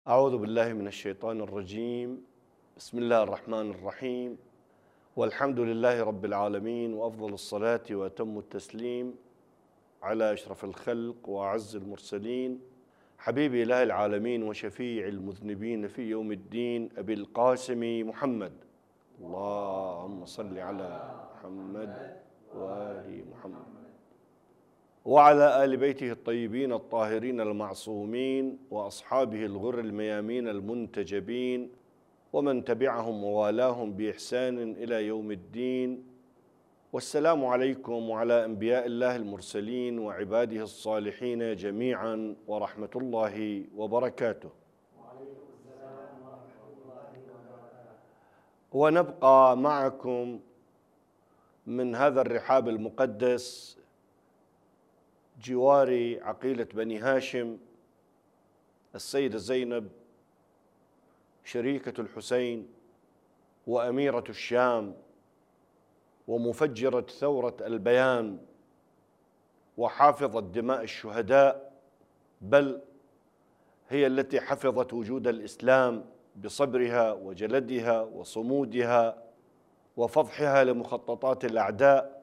أعوذ بالله من الشيطان الرجيم. بسم الله الرحمن الرحيم، والحمد لله رب العالمين، وأفضل الصلاة وأتم التسليم على أشرف الخلق وأعز المرسلين، حبيب إله العالمين وشفيع المذنبين في يوم الدين، أبي القاسم محمد. اللهم صل على محمد وآل محمد وعلى آل بيته الطيبين الطاهرين المعصومين وأصحابه الغر الميامين المنتجبين ومن تبعهم ووالاهم بإحسان إلى يوم الدين. والسلام عليكم وعلى أنبياء الله المرسلين وعباده الصالحين جميعا ورحمة الله وبركاته. وعليكم السلام ورحمة الله وبركاته. ونبقى معكم من هذا الرحاب المقدس جوار عقيلة بني هاشم، السيدة زينب شريكة الحسين وأميرة الشام ومفجرة ثورة البيان وحافظة دماء الشهداء، بل هي التي حفظت وجود الإسلام بصبرها وجلدها وصمودها وفضحها لمخططات الأعداء،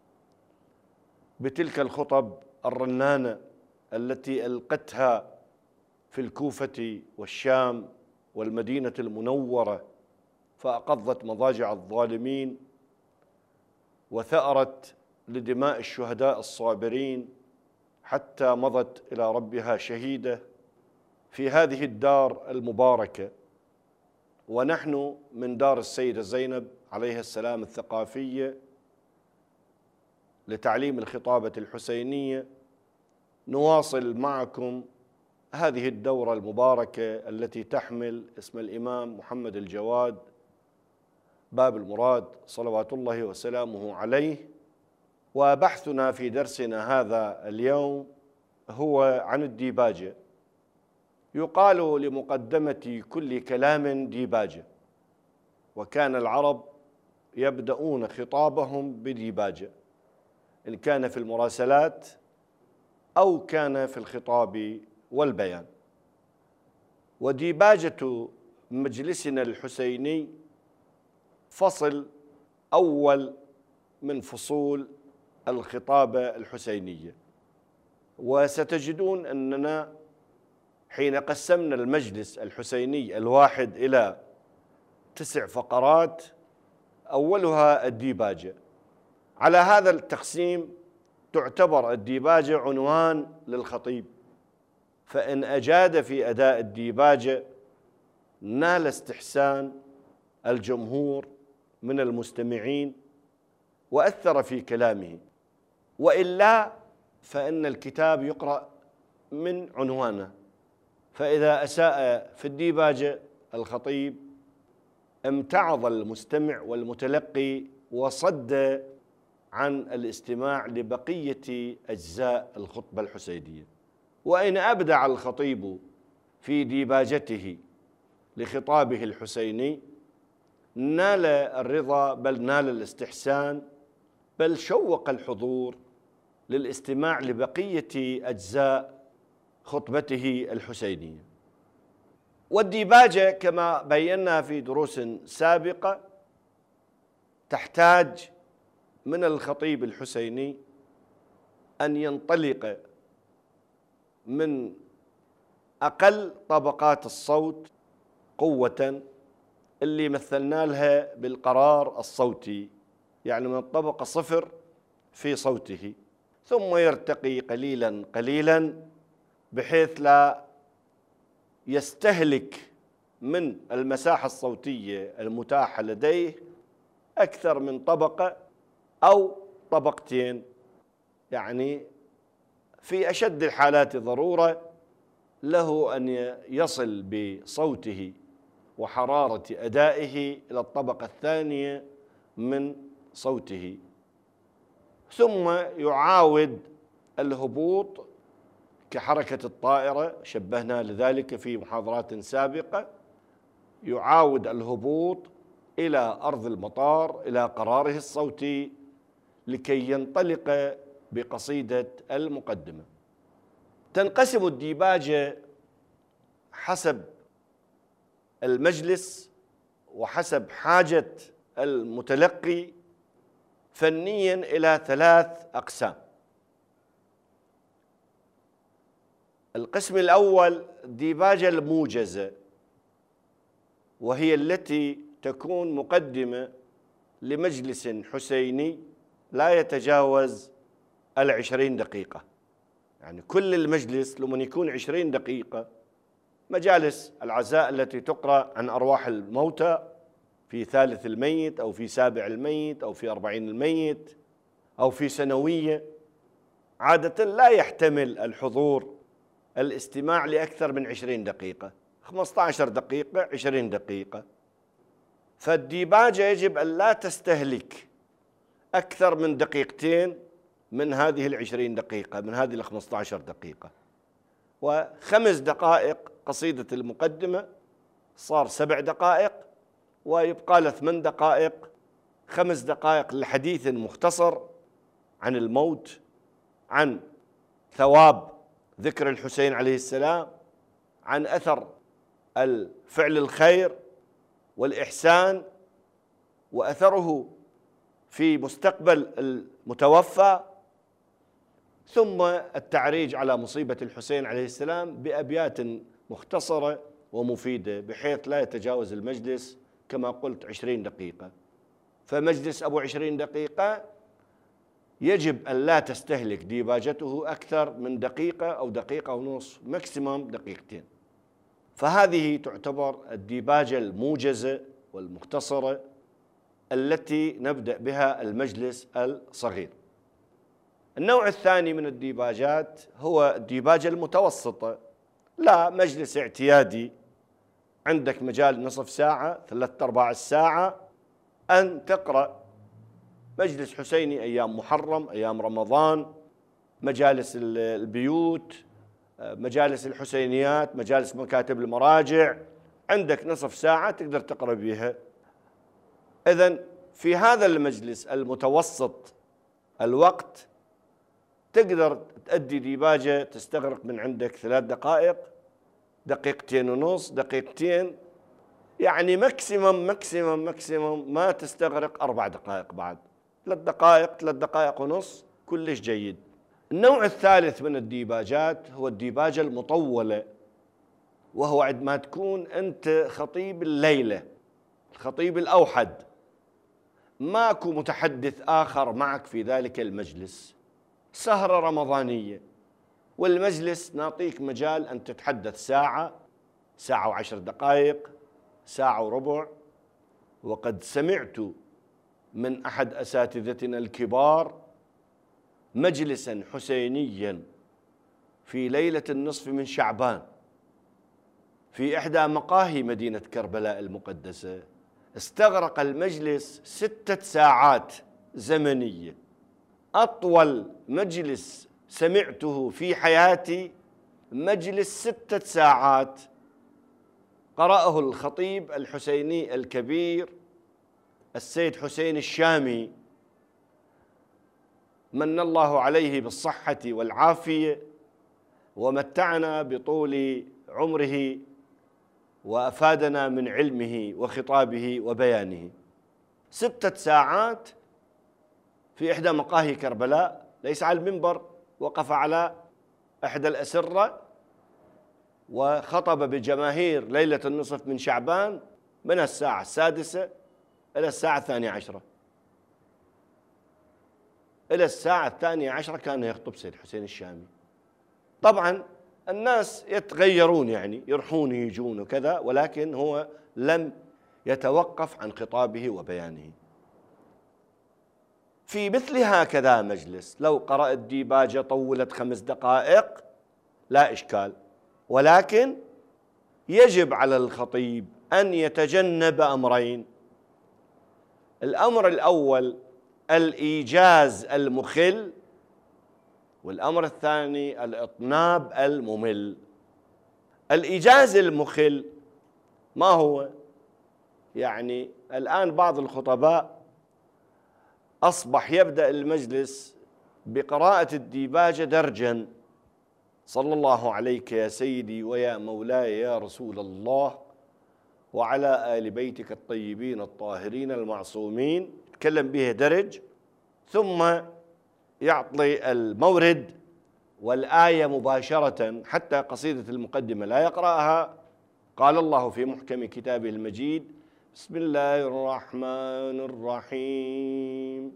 بتلك الخطب الرنانة التي ألقتها في الكوفة والشام والمدينة المنورة، فأقضت مضاجع الظالمين وثأرت لدماء الشهداء الصابرين حتى مضت إلى ربها شهيدة في هذه الدار المباركة. ونحن من دار السيدة زينب عليها السلام الثقافية لتعليم الخطابة الحسينية نواصل معكم هذه الدورة المباركة التي تحمل اسم الإمام محمد الجواد باب المراد صلوات الله وسلامه عليه. وبحثنا في درسنا هذا اليوم هو عن الديباجة. يقال لمقدمة كل كلام ديباجة، وكان العرب يبدأون خطابهم بديباجة، إن كان في المراسلات أو كان في الخطاب والبيان. وديباجة مجلسنا الحسيني فصل أول من فصول الخطابة الحسينية، وستجدون أننا حين قسمنا المجلس الحسيني الواحد إلى 9 فقرات أولها الديباجة. على هذا التقسيم تعتبر الديباجة عنوان للخطيب، فإن أجاد في أداء الديباجة نال استحسان الجمهور من المستمعين وأثر في كلامه، وإلا فإن الكتاب يقرأ من عنوانه، فإذا أساء في الديباجة الخطيب امتعض المستمع والمتلقي وصد عن الاستماع لبقية أجزاء الخطبة الحسينية. وإن أبدع الخطيب في ديباجته لخطابه الحسيني نال الرضا، بل نال الاستحسان، بل شوق الحضور للاستماع لبقية أجزاء خطبته الحسينية. والديباجة كما بينا في دروس سابقة تحتاج من الخطيب الحسيني أن ينطلق من أقل طبقات الصوت قوة اللي مثلنا لها بالقرار الصوتي، يعني من الطبقة 0 في صوته، ثم يرتقي قليلا قليلا بحيث لا يستهلك من المساحة الصوتية المتاحة لديه أكثر من طبقة أو طبقتين، يعني في أشد الحالات ضرورة له أن يصل بصوته وحرارة أدائه إلى الطبقة الثانية من صوته، ثم يعاود الهبوط كحركة الطائرة، شبهنا لذلك في محاضرات سابقة، يعاود الهبوط إلى أرض المطار إلى قراره الصوتي لكي ينطلق بقصيدة المقدمة. تنقسم الديباجة حسب المجلس وحسب حاجة المتلقي فنيا إلى 3 أقسام. القسم الأول الديباجة الموجزة، وهي التي تكون مقدمة لمجلس حسيني لا يتجاوز 20 دقيقة. يعني كل المجلس لمن يكون 20 دقيقة. مجالس العزاء التي تقرأ عن أرواح الموتى في 3 الميت أو في 7 الميت أو في 40 الميت أو في سنوية، عادة لا يحتمل الحضور الاستماع لأكثر من 20 دقيقة، 15 دقيقة 20 دقيقة. فالديباجة يجب أن لا تستهلك أكثر من دقيقتين من هذه 20 دقيقة، من هذه 15 دقيقة. و5 دقائق قصيدة المقدمة صار 7 دقائق، ويبقى له 8 دقائق، 5 دقائق لحديث مختصر عن الموت، عن ثواب ذكر الحسين عليه السلام، عن أثر الفعل الخير والإحسان وأثره في مستقبل المتوفى، ثم التعريج على مصيبة الحسين عليه السلام بأبيات مختصرة ومفيدة بحيث لا يتجاوز المجلس كما قلت 20 دقيقة. فمجلس أبو 20 دقيقة يجب أن لا تستهلك ديباجته أكثر من دقيقة أو دقيقة ونصف، ماكسيموم دقيقتين. فهذه تعتبر الديباجة الموجزة والمختصرة التي نبدأ بها المجلس الصغير. النوع الثاني من الديباجات هو الديباجة المتوسطة. لا، مجلس اعتيادي عندك مجال نصف ساعة 3/4 الساعة أن تقرأ. مجلس حسيني أيام محرم، أيام رمضان، مجالس البيوت، مجالس الحسينيات، مجالس مكاتب المراجع، عندك نصف ساعة تقدر تقرأ بها. إذن في هذا المجلس المتوسط الوقت تقدر تؤدي ديباجة تستغرق من عندك 3 دقائق، 2.5 دقيقتين، يعني ماكسيمم ما تستغرق 4 دقائق بعد. 3 دقائق 3 دقائق ونص كلش جيد. النوع الثالث من الديباجات هو الديباجة المطولة، وهو عندما تكون أنت خطيب الليلة، الخطيب الأوحد، ماكو متحدث آخر معك في ذلك المجلس، سهرة رمضانية، والمجلس نعطيك مجال أن تتحدث ساعة، ساعة و10 دقائق، ساعة وربع. وقد سمعت من أحد أساتذتنا الكبار مجلسا حسينيا في ليلة النصف من شعبان في إحدى مقاهي مدينة كربلاء المقدسة، استغرق المجلس 6 ساعات زمنية. أطول مجلس سمعته في حياتي مجلس 6 ساعات قرأه الخطيب الحسيني الكبير السيد حسين الشامي، من الله عليه بالصحة والعافية ومتعنا بطول عمره وأفادنا من علمه وخطابه وبيانه. 6 ساعات في إحدى مقاهي كربلاء، ليس على المنبر، وقف على إحدى الأسرة وخطب بجماهير ليلة النصف من شعبان من الساعة 6 إلى الساعة 12. إلى الساعة 12 كان يخطب سيد حسين الشامي. طبعا الناس يتغيرون، يعني يروحون يجون وكذا، ولكن هو لم يتوقف عن خطابه وبيانه. في مثل هكذا مجلس لو قرأت ديباجة طولت 5 دقائق لا إشكال، ولكن يجب على الخطيب أن يتجنب أمرين. الأمر الأول الإيجاز المخل، والأمر الثاني الإطناب الممل. الإيجاز المخل ما هو؟ يعني الآن بعض الخطباء أصبح يبدأ المجلس بقراءة الديباجة درجا: صلى الله عليك يا سيدي ويا مولاي يا رسول الله، وعلى آل بيتك الطيبين الطاهرين المعصومين، يتكلم بها درج، ثم يعطي المورد والآية مباشرة حتى قصيدة المقدمة لا يقرأها. قال الله في محكم كتابه المجيد: بسم الله الرحمن الرحيم،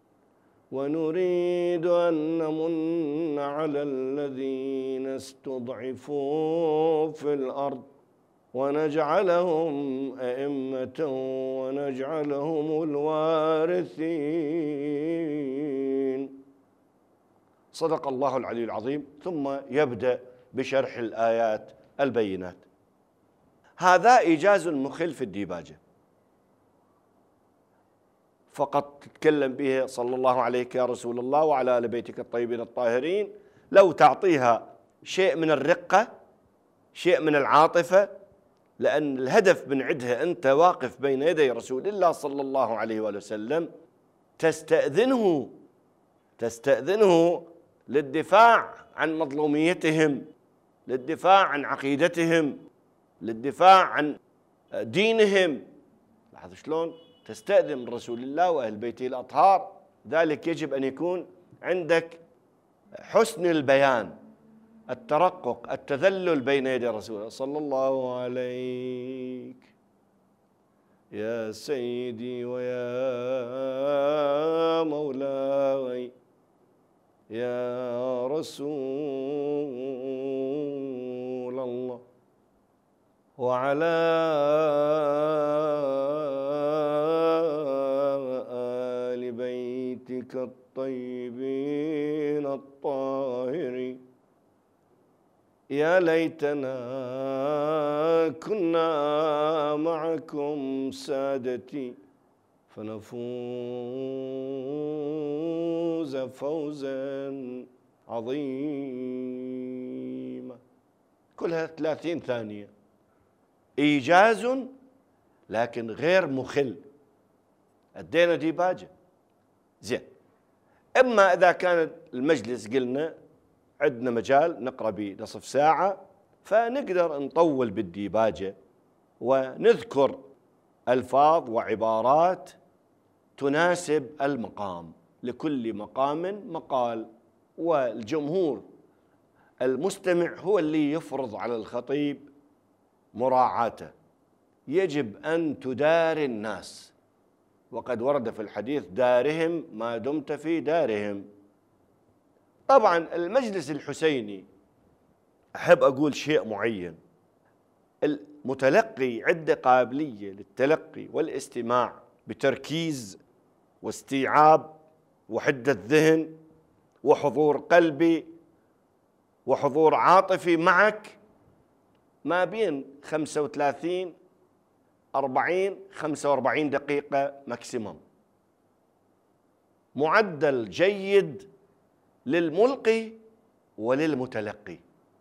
ونريد أن نمن على الذين استضعفوا في الأرض ونجعلهم أئمة ونجعلهم الوارثين. صدق الله العلي العظيم. ثم يبدأ بشرح الآيات البينات. هذا إيجاز مخل في الديباجة، فقط تتكلم به صلى الله عليك يا رسول الله وعلى آل بيتك الطيبين الطاهرين. لو تعطيها شيء من الرقة، شيء من العاطفة، لأن الهدف من عدها أنت واقف بين يدي رسول الله صلى الله عليه وآله وسلم، تستأذنه للدفاع عن مظلوميتهم، للدفاع عن عقيدتهم، للدفاع عن دينهم. لاحظ شلون تستأذن من رسول الله وأهل بيته الأطهار. ذلك يجب أن يكون عندك حسن البيان، الترقق، التذلل بين يدي رسول الله صلى الله عليك يا سيدي ويا مولاي يا رسول الله، وعلى آل بيتك الطيبين الطاهرين. يا ليتنا كنا معكم سادتي فنفوز فوزا عظيما. كلها 30 ثانية، إيجاز لكن غير مخل. أدينا ديباجة زين. إما إذا كانت المجلس قلنا عندنا مجال نقرأ بنصف ساعة، فنقدر نطول بالديباجة ونذكر ألفاظ وعبارات تناسب المقام، لكل مقام مقال، والجمهور المستمع هو اللي يفرض على الخطيب مراعاته. يجب أن تداري الناس، وقد ورد في الحديث: دارهم ما دمت في دارهم. طبعا المجلس الحسيني أحب أقول شيء معين: المتلقي عنده قابلية للتلقي والاستماع بتركيز واستيعاب وحدة ذهن وحضور قلبي وحضور عاطفي معك، ما بين 35 40 45 دقيقة ماكسيمم. معدل جيد للملقي وللمتلقي.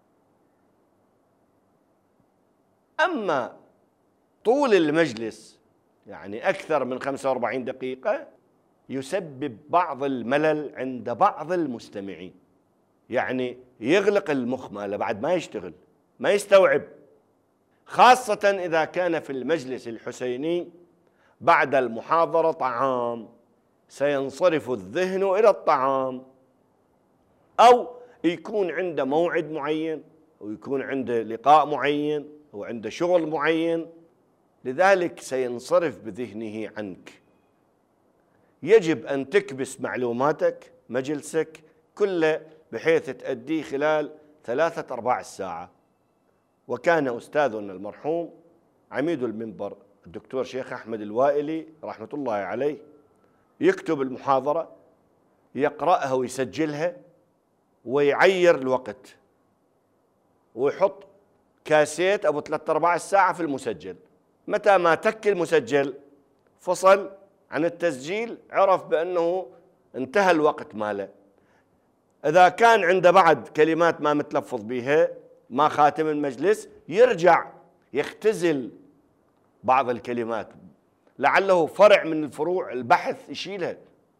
أما طول المجلس يعني أكثر من 45 دقيقة يسبب بعض الملل عند بعض المستمعين، يعني يغلق المخ ماله بعد ما يشتغل، ما يستوعب، خاصة إذا كان في المجلس الحسيني بعد المحاضرة طعام، سينصرف الذهن إلى الطعام، أو يكون عنده موعد معين، ويكون عنده لقاء معين، وعنده شغل معين، لذلك سينصرف بذهنه عنك. يجب أن تكبس معلوماتك مجلسك كله بحيث تأديه خلال 3-4 ساعة. وكان أستاذنا المرحوم عميد المنبر الدكتور شيخ أحمد الوائلي رحمة الله عليه يكتب المحاضرة، يقرأها ويسجلها ويعير الوقت، ويحط كاسيت أبو 3-4 ساعة في المسجل. متى ما تك المسجل فصل عن التسجيل، عرف بأنه انتهى الوقت ماله. إذا كان عنده بعد كلمات ما متلفظ بها، ما خاتم المجلس، يرجع يختزل بعض الكلمات، لعله فرع من الفروع البحث يشيلها،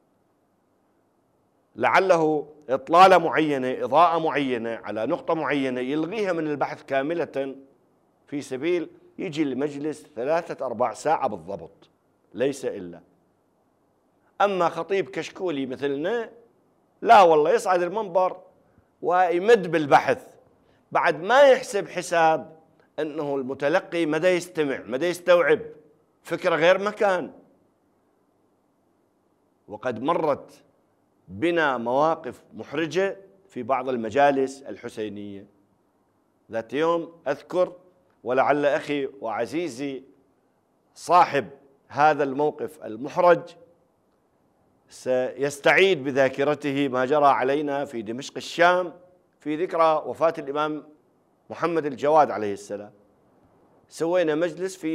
لعله إطلالة معينة، إضاءة معينة على نقطة معينة يلغيها من البحث كاملة في سبيل يجي المجلس 3-4 ساعة بالضبط، ليس إلا. أما خطيب كشكولي مثلنا لا والله، يصعد المنبر ويمد بالبحث، بعد ما يحسب حساب أنه المتلقي مدى يستمع، مدى يستوعب، فكرة غير مكان. وقد مرت بنا مواقف محرجة في بعض المجالس الحسينية. ذات يوم أذكر، ولعل أخي وعزيزي صاحب هذا الموقف المحرج سيستعيد بذاكرته ما جرى علينا في دمشق الشام في ذكرى وفاة الإمام محمد الجواد عليه السلام. سوينا مجلس في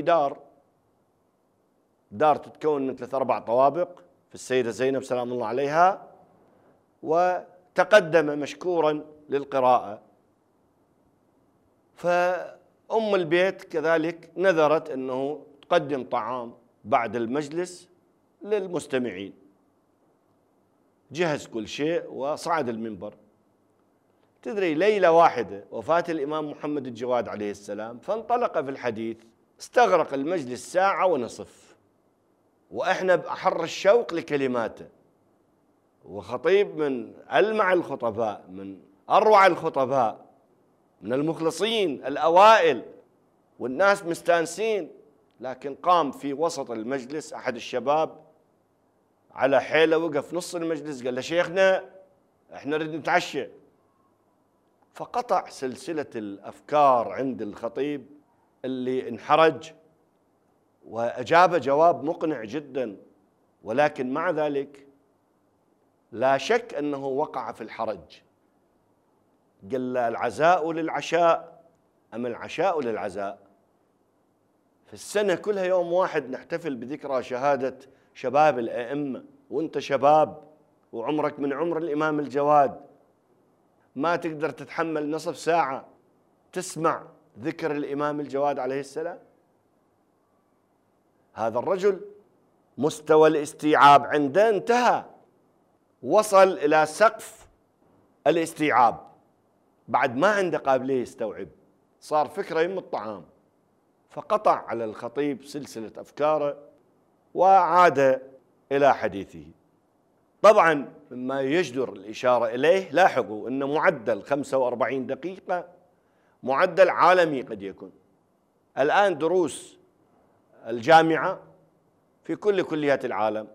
دار تتكون من 3-4 طوابق في السيدة زينب سلام الله عليها، وتقدم مشكورا للقراءة. فأم البيت كذلك نذرت أنه تقدم طعام بعد المجلس للمستمعين. جهز كل شيء وصعد المنبر. تدري، ليلة واحدة وفاة الإمام محمد الجواد عليه السلام، فانطلق في الحديث، استغرق المجلس 1.5 ساعة، وإحنا بأحر الشوق لكلماته، وخطيب من ألمع الخطباء، من أروع الخطباء، من المخلصين الأوائل، والناس مستانسين. لكن قام في وسط المجلس أحد الشباب على حيله، وقف نص المجلس قال له: شيخنا احنا نريد نتعشى. فقطع سلسلة الأفكار عند الخطيب اللي انحرج، وأجاب جواب مقنع جدا، ولكن مع ذلك لا شك أنه وقع في الحرج. قال له: العزاء للعشاء أم العشاء للعزاء؟ في السنة كلها يوم واحد نحتفل بذكرى شهادة شباب الأئمة، وانت شباب وعمرك من عمر الإمام الجواد، ما تقدر تتحمل نصف ساعة تسمع ذكر الإمام الجواد عليه السلام؟ هذا الرجل مستوى الاستيعاب عنده انتهى، وصل إلى سقف الاستيعاب، بعد ما عنده قابلية يستوعب، صار فكرة يم الطعام. فقطع على الخطيب سلسلة أفكاره وعاد إلى حديثه. طبعا مما يجدر الإشارة إليه، لاحظوا أن معدل 45 دقيقة معدل عالمي قد يكون. الآن دروس الجامعة في كل كليات العالم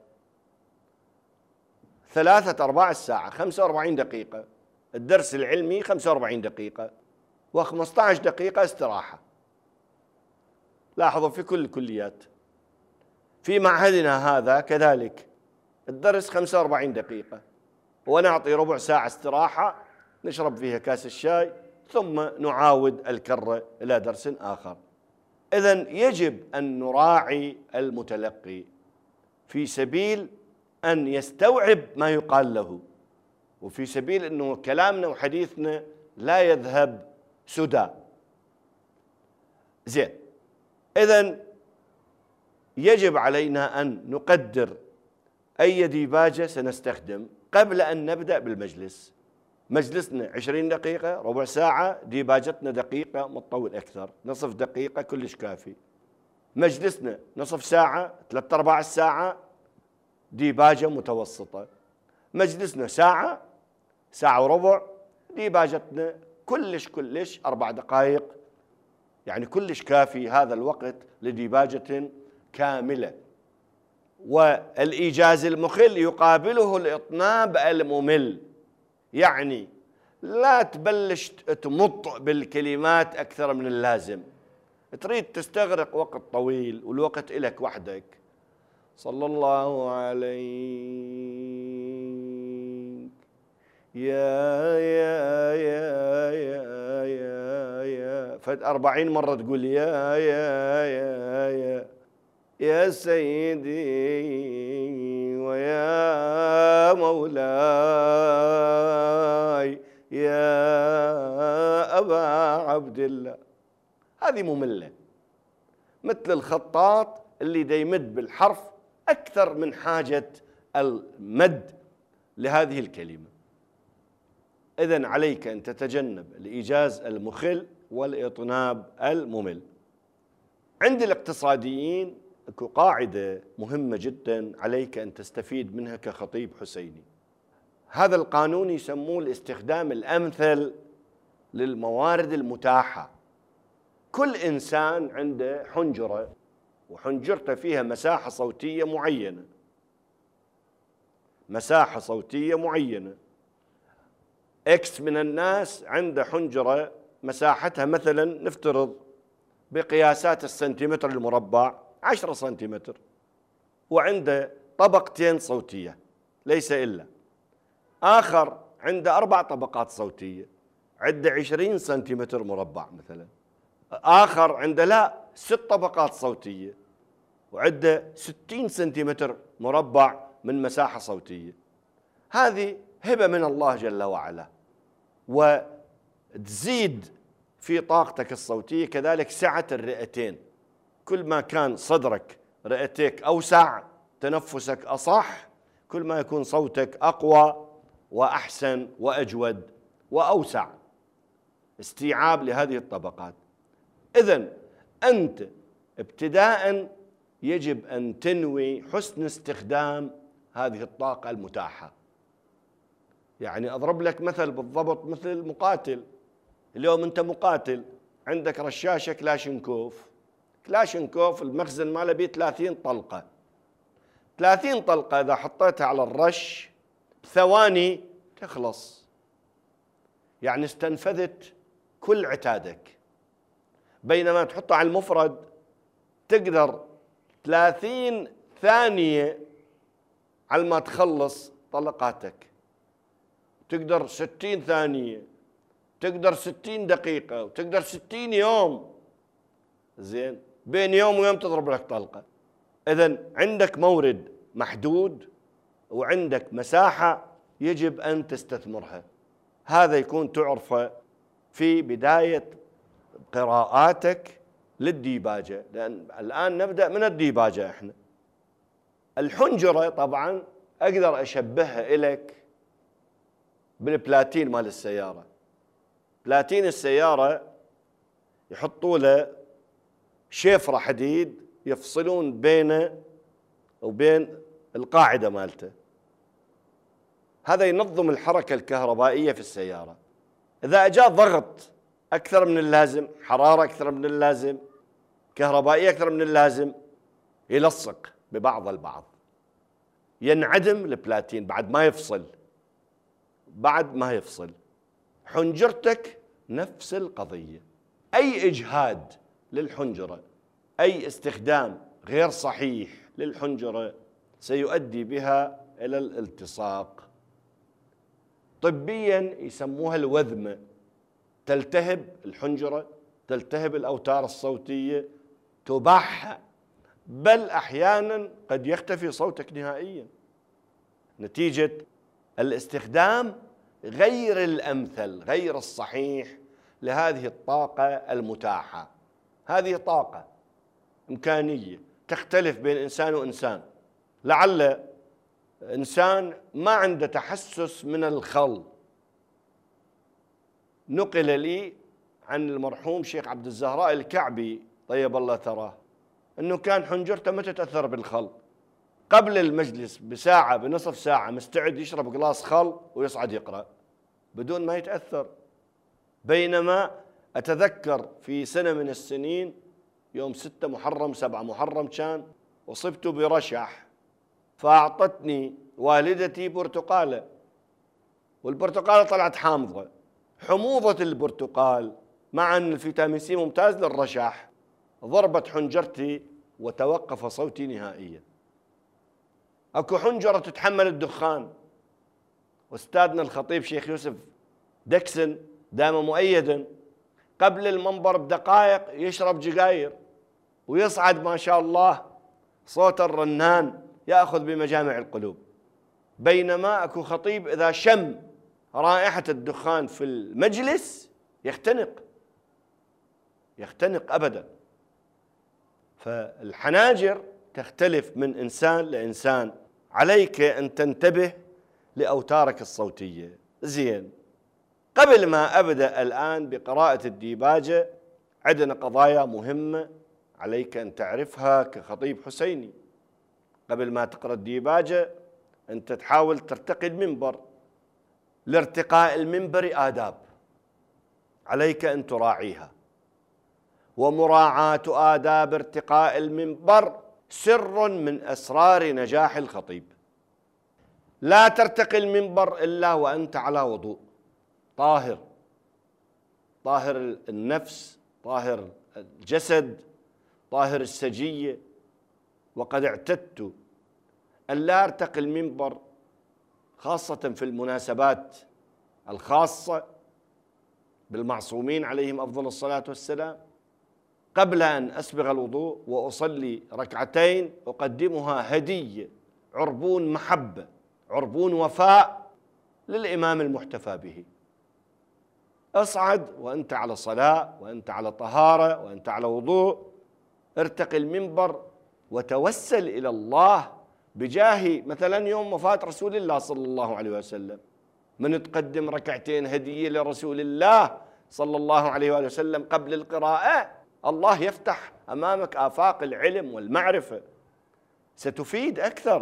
3-4 ساعة، 45 دقيقة الدرس العلمي، 45 دقيقة و15 دقيقة استراحة. لاحظوا في كل الكليات. في معهدنا هذا كذلك الدرس 45 دقيقة، ونعطي ربع ساعة استراحة نشرب فيها كاس الشاي، ثم نعاود الكرة إلى درس آخر. إذن يجب أن نراعي المتلقي في سبيل أن يستوعب ما يقال له، وفي سبيل أنه كلامنا وحديثنا لا يذهب سدى. زين، إذن يجب علينا أن نقدر أي ديباجة سنستخدم قبل أن نبدأ بالمجلس. مجلسنا 20 دقيقة، ربع ساعة، ديباجتنا دقيقة، متطول أكثر، نصف دقيقة كلش كافي. مجلسنا نصف ساعة، 3/4 ساعة، ديباجة متوسطة. مجلسنا ساعة، ساعة وربع، ديباجتنا كلش 4 دقائق، يعني كلش كافي هذا الوقت لديباجة كاملة. والإيجاز المخل يقابله الإطناب الممل، يعني لا تبلش تمط بالكلمات أكثر من اللازم، تريد تستغرق وقت طويل والوقت إلك وحدك. صلى الله عليك يا فد 40 مرة تقول يا سيدي ويا مولاي يا أبا عبد الله. هذه مملة، مثل الخطاط اللي دا يمد بالحرف أكثر من حاجة المد لهذه الكلمة. إذن عليك أن تتجنب الإيجاز المخل والإطناب الممل. عند الاقتصاديين اكو قاعدة مهمة جدا عليك أن تستفيد منها كخطيب حسيني. هذا القانون يسموه الاستخدام الأمثل للموارد المتاحة. كل إنسان عنده حنجرة، وحنجرته فيها مساحة صوتية معينة، مساحة صوتية معينة. إكس من الناس عنده حنجرة مساحتها مثلا نفترض بقياسات السنتيمتر المربع 10 سنتيمتر، وعنده طبقتين صوتية ليس إلا. آخر عنده 4 طبقات صوتية، عنده 20 سنتيمتر مربع مثلا. آخر عنده لا 6 طبقات صوتية وعنده 60 سنتيمتر مربع من مساحة صوتية. هذه هبة من الله جل وعلا، وتزيد في طاقتك الصوتية. كذلك سعة الرئتين، كل ما كان صدرك رئتيك أوسع، تنفسك أصح، كل ما يكون صوتك أقوى وأحسن وأجود وأوسع، استيعاب لهذه الطبقات. إذن أنت ابتداء يجب أن تنوي حسن استخدام هذه الطاقة المتاحة. يعني أضرب لك مثل بالضبط مثل مقاتل. اليوم أنت مقاتل، عندك رشاشة كلاشينكوف. كلاشينكوف المخزن ماله بيه 30 طلقة. 30 طلقة إذا حطيتها على الرش بثواني تخلص، يعني استنفذت كل عتادك. بينما تحطها على المفرد تقدر 30 ثانية على ما تخلص طلقاتك، تقدر 60 ثانية، تقدر 60 دقيقة، وتقدر 60 يوم. زين، بين يوم ويوم تضرب لك طلقة. إذن عندك مورد محدود وعندك مساحة يجب أن تستثمرها. هذا يكون تعرفه في بداية قراءاتك للديباجة، لأن الآن نبدأ من الديباجة. إحنا الحنجرة طبعا أقدر أشبهها إليك بالبلاتين مال السيارة. بلاتين السيارة يحطوا له شفرة حديد يفصلون بينه وبين القاعدة مالته. هذا ينظم الحركة الكهربائية في السيارة. إذا أجاء ضغط أكثر من اللازم، حرارة أكثر من اللازم، كهربائية أكثر من اللازم، يلصق ببعض البعض، ينعدم البلاتين بعد ما يفصل. بعد ما يفصل حنجرتك نفس القضية. أي إجهاد للحنجرة، أي استخدام غير صحيح للحنجرة سيؤدي بها إلى الالتصاق. طبيا يسموها الوذمة. تلتهب الحنجرة، تلتهب الأوتار الصوتية، تباحها، بل أحيانا قد يختفي صوتك نهائيا نتيجة الاستخدام غير الأمثل، غير الصحيح لهذه الطاقة المتاحة. هذه طاقة إمكانية تختلف بين إنسان وإنسان. لعل إنسان ما عنده تحسس من الخل. نقل لي عن المرحوم شيخ عبد الزهراء الكعبي طيب الله ثراه أنه كان حنجرته ما تتأثر بالخل. قبل المجلس بساعة بنصف ساعة مستعد يشرب قلاص خل ويصعد يقرأ بدون ما يتأثر. بينما أتذكر في سنة من السنين يوم 6 محرم 7 محرم كان، أصبت برشح، فأعطتني والدتي برتقالة، والبرتقالة طلعت حامضة. حموضة البرتقال مع أن الفيتامين سي ممتاز للرشح ضربت حنجرتي وتوقف صوتي نهائيا. أكو حنجرة تتحمل الدخان. أستاذنا الخطيب شيخ يوسف دكسن دام مؤيدا قبل المنبر بدقائق يشرب جقاير ويصعد ما شاء الله صوت الرنان يأخذ بمجامع القلوب. بينما أكو خطيب إذا شم رائحة الدخان في المجلس يختنق أبدا. فالحناجر تختلف من إنسان لإنسان. عليك أن تنتبه لأوتارك الصوتية. زين، قبل ما أبدأ الآن بقراءة الديباجة عندنا قضايا مهمة عليك أن تعرفها كخطيب حسيني. قبل ما تقرأ الديباجة أنت تحاول ترتقي المنبر. لارتقاء المنبر آداب عليك أن تراعيها، ومراعاة آداب ارتقاء المنبر سر من أسرار نجاح الخطيب. لا ترتقي المنبر إلا وأنت على وضوء طاهر، طاهر النفس، طاهر الجسد، طاهر السجية. وقد اعتدت أن لا أرتقي المنبر خاصة في المناسبات الخاصة بالمعصومين عليهم أفضل الصلاة والسلام قبل أن أسبغ الوضوء وأصلي ركعتين أقدمها هدية، عربون محبة، عربون وفاء للإمام المحتفى به. اصعد وأنت على صلاة، وأنت على طهارة، وأنت على وضوء. ارتقي المنبر وتوسل إلى الله بجاه مثلا يوم وفاة رسول الله صلى الله عليه وسلم، من تقدم ركعتين هدية لرسول الله صلى الله عليه وآله وسلم قبل القراءة، الله يفتح أمامك آفاق العلم والمعرفة، ستفيد أكثر.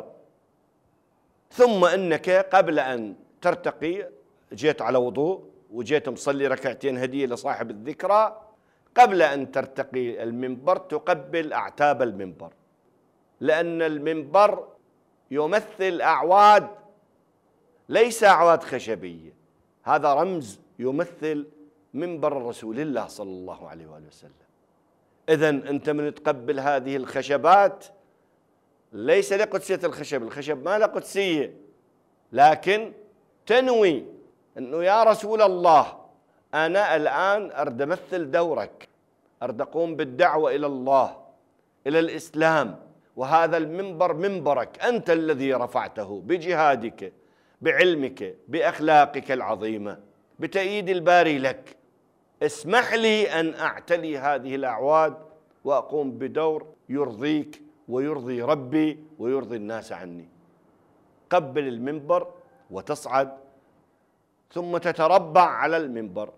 ثم إنك قبل أن ترتقي جيت على وضوء وجيت مصلي ركعتين هدية لصاحب الذكرى، قبل أن ترتقي المنبر تقبل أعتاب المنبر، لأن المنبر يمثل أعواد، ليس أعواد خشبية، هذا رمز يمثل منبر رسول الله صلى الله عليه وآله وسلم. إذن أنت من تقبل هذه الخشبات ليس لقدسية الخشب، الخشب ما له قدسية، لكن تنوي أنه يا رسول الله أنا الآن أرد أمثل دورك، أرد أقوم بالدعوة إلى الله إلى الإسلام، وهذا المنبر منبرك أنت الذي رفعته بجهادك، بعلمك، بأخلاقك العظيمة، بتأييد الباري لك. اسمح لي أن أعتلي هذه الأعواد وأقوم بدور يرضيك ويرضي ربي ويرضي الناس عني. قبل المنبر وتصعد، ثم تتربع على المنبر،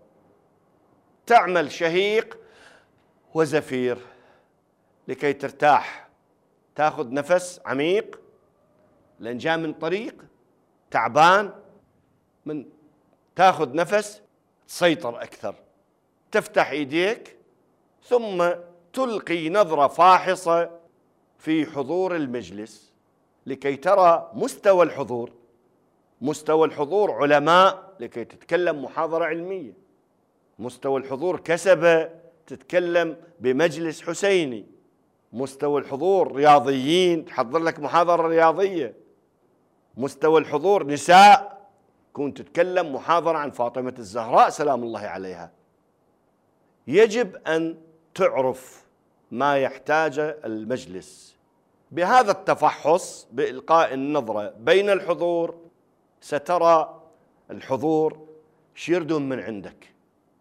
تعمل شهيق وزفير لكي ترتاح، تاخذ نفس عميق لأن جاء من طريق تعبان، من تاخذ نفس تسيطر أكثر، تفتح إيديك، ثم تلقي نظرة فاحصة في حضور المجلس لكي ترى مستوى الحضور. مستوى الحضور علماء لكي تتكلم محاضرة علمية، مستوى الحضور كسبة تتكلم بمجلس حسيني، مستوى الحضور رياضيين تحضر لك محاضرة رياضية، مستوى الحضور نساء كنت تتكلم محاضرة عن فاطمة الزهراء سلام الله عليها. يجب أن تعرف ما يحتاجه المجلس. بهذا التفحص بإلقاء النظرة بين الحضور سترى الحضور شيردون من عندك،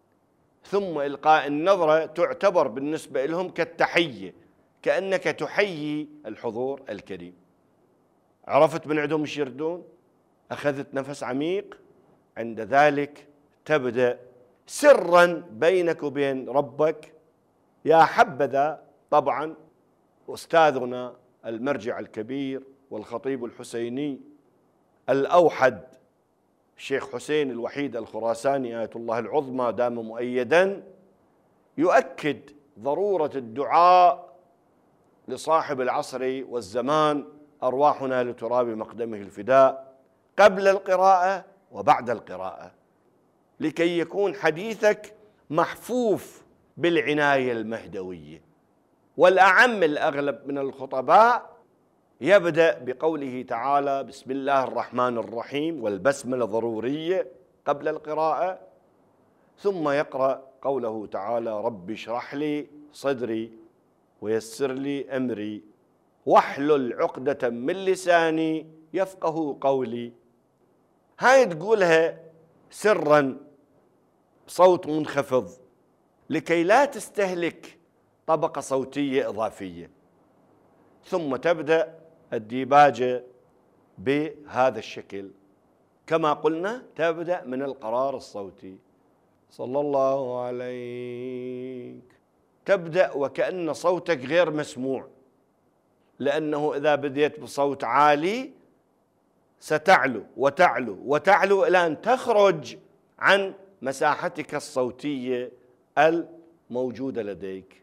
ثم إلقاء النظرة تعتبر بالنسبة لهم كالتحية، كأنك تحيي الحضور الكريم. عرفت من عندهم يشيردون، أخذت نفس عميق، عند ذلك تبدأ سرا بينك وبين ربك. يا حبذا طبعا أستاذنا المرجع الكبير والخطيب الحسيني الأوحد الشيخ حسين الوحيد الخراساني آية الله العظمى دام مؤيدا يؤكد ضرورة الدعاء لصاحب العصر والزمان أرواحنا لتراب مقدمه الفداء قبل القراءة وبعد القراءة، لكي يكون حديثك محفوف بالعناية المهدوية. والأعم الأغلب من الخطباء يبدأ بقوله تعالى بسم الله الرحمن الرحيم، والبسملة ضرورية قبل القراءة، ثم يقرأ قوله تعالى رب اشرح لي صدري ويسر لي أمري واحلل عقدة من لساني يفقه قولي. هاي تقولها سرا صوت منخفض لكي لا تستهلك طبقة صوتية إضافية، ثم تبدأ الديباجة بهذا الشكل. كما قلنا تبدأ من القرار الصوتي، صلى الله عليك، تبدأ وكأن صوتك غير مسموع، لأنه إذا بديت بصوت عالي ستعلو وتعلو وتعلو إلى أن تخرج عن مساحتك الصوتية الموجودة لديك،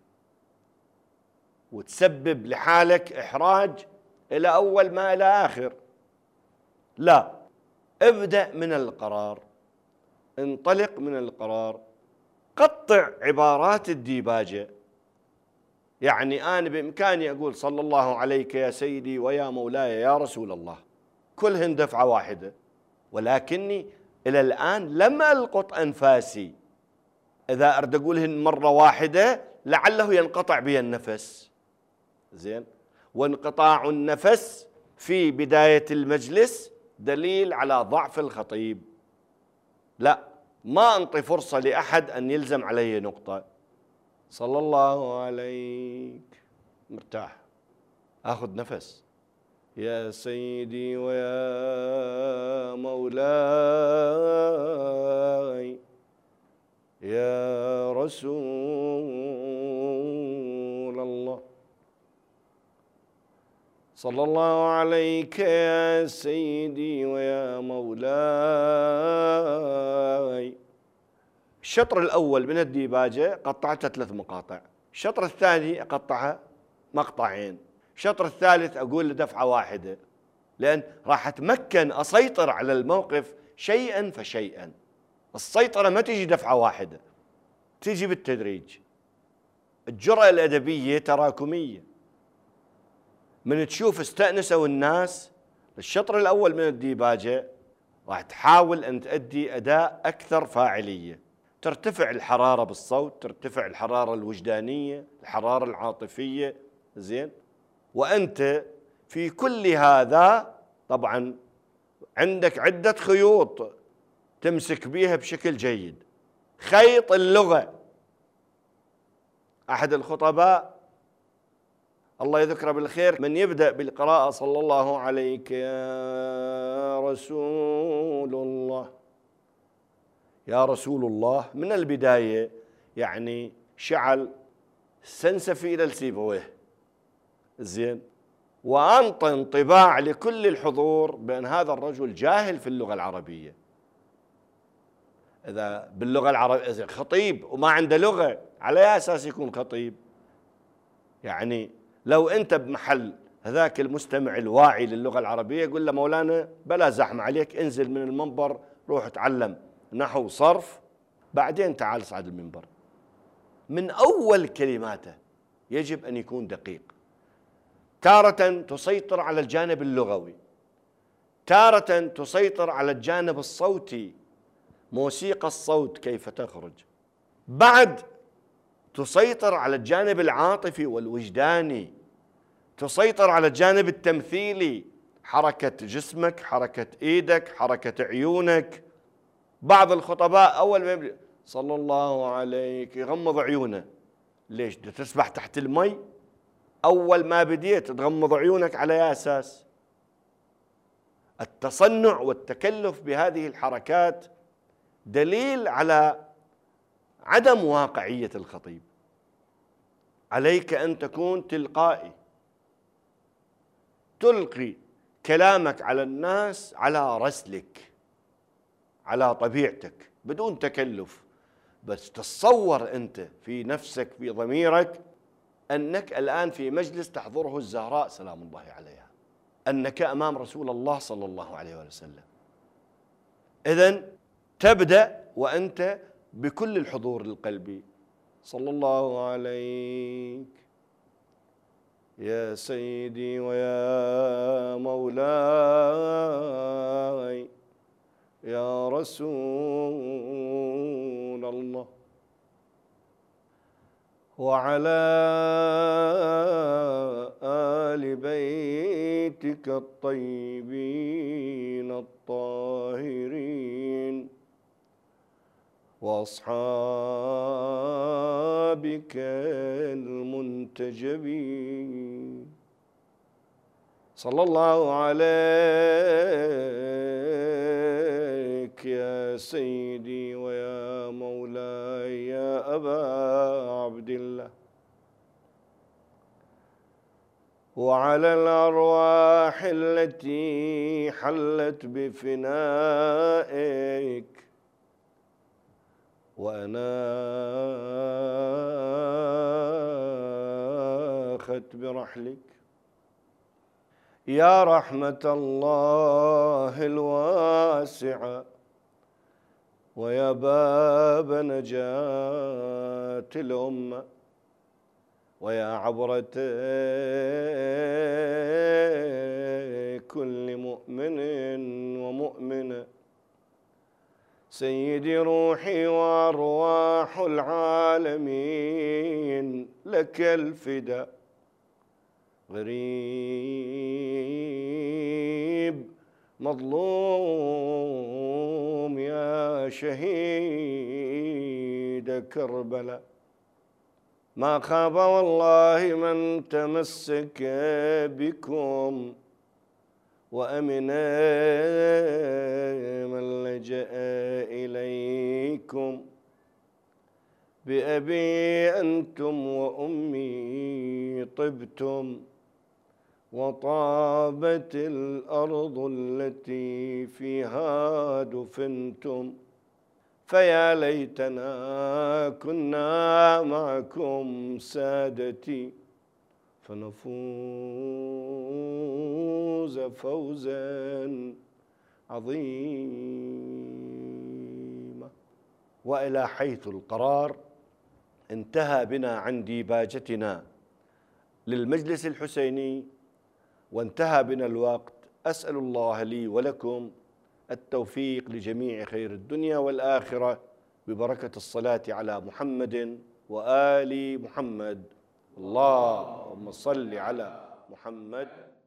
وتسبب لحالك إحراج إلى أول ما إلى آخر. لا، ابدأ من القرار، انطلق من القرار، قطع عبارات الديباجة. يعني أنا بإمكاني أقول صلى الله عليك يا سيدي ويا مولاي يا رسول الله كلهن دفعة واحدة، ولكني إلى الآن لم ألقط أنفاسي. إذا أريد أقولهن مرة واحدة لعله ينقطع بي النفس. زين، وانقطاع النفس في بداية المجلس دليل على ضعف الخطيب. لا، ما أنطي فرصة لأحد أن يلزم علي نقطة. صلى الله عليك، مرتاح، أخذ نفس. يا سيدي ويا مولاي يا رسول الله صلى الله عليك يا سيدي ويا مولاي. الشطر الأول من الديباجة قطعتها 3 مقاطع، الشطر الثاني أقطعها مقطعين، الشطر الثالث أقول لدفعة واحدة، لأن راح أتمكن أسيطر على الموقف شيئا فشيئا. السيطرة ما تجي دفعة واحدة، تجي بالتدريج. الجرأة الأدبية تراكمية. من تشوف استأنسوا الناس الشطر الأول من الديباجة راح تحاول أن تؤدي أداء أكثر فاعلية، ترتفع الحرارة بالصوت، ترتفع الحرارة الوجدانية، الحرارة العاطفية. زين، وأنت في كل هذا طبعا عندك عدة خيوط تمسك بيها بشكل جيد. خيط اللغة، أحد الخطباء الله يذكره بالخير من يبدأ بالقراءة صلى الله عليك يا رسول الله يا رسول الله من البداية، يعني شعل سنسفي إلى السيبويه. زين، وأنطى انطباع لكل الحضور بأن هذا الرجل جاهل في اللغة العربية. إذا باللغة العربية خطيب وما عنده لغة، على أي أساس يكون خطيب؟ يعني لو أنت بمحل هذاك المستمع الواعي للغة العربية يقول له مولانا بلا زحمة عليك، انزل من المنبر روح اتعلم نحو صرف بعدين تعال صعد المنبر. من أول كلماته يجب أن يكون دقيق. تارة تسيطر على الجانب اللغوي، تارة تسيطر على الجانب الصوتي، موسيقى الصوت كيف تخرج، بعد تسيطر على الجانب العاطفي والوجداني، تسيطر على الجانب التمثيلي، حركة جسمك، حركة ايدك، حركة عيونك. بعض الخطباء أول ما يبدأ صلى الله عليك يغمض عيونه. ليش؟ بدك تسبح تحت المي؟ أول ما بديت تغمض عيونك على أي أساس؟ التصنع والتكلف بهذه الحركات دليل على عدم واقعية الخطيب. عليك أن تكون تلقائي، تلقي كلامك على الناس على رسلك، على طبيعتك بدون تكلف. بس تصور أنت في نفسك في ضميرك أنك الآن في مجلس تحضره الزهراء سلام الله عليها، أنك أمام رسول الله صلى الله عليه وسلم. إذن تبدأ وأنت بكل الحضور القلبي. صلى الله عليك يا سيدي ويا مولاي يا رسول الله وعلى آل بيتك الطيبين الطاهرين وأصحابك المنتجبين. صلى الله عليك يا سيدي ويا مولاي يا أبا عبد الله وعلى الأرواح التي حلت بفنائك وأناخت برحلك. يا رحمة الله الواسعة ويا باب نجاة الأمة ويا عبرة كل مؤمن ومؤمنة، سيدي روحي وأرواح العالمين لك الفداء. غريب مظلوم يا شهيد كربلاء، ما خاب والله من تمسك بكم وأمن من لجأ إليكم. بأبي أنتم وأمي طبتم وطابت الأرض التي فيها دفنتم، فيا ليتنا كنا معكم سادتي فنفوز فوزا عظيما. وإلى حيث القرار انتهى بنا عن ديباجتنا للمجلس الحسيني وانتهى بنا الوقت. أسأل الله لي ولكم التوفيق لجميع خير الدنيا والآخرة ببركة الصلاة على محمد وآل محمد. اللهم صل على محمد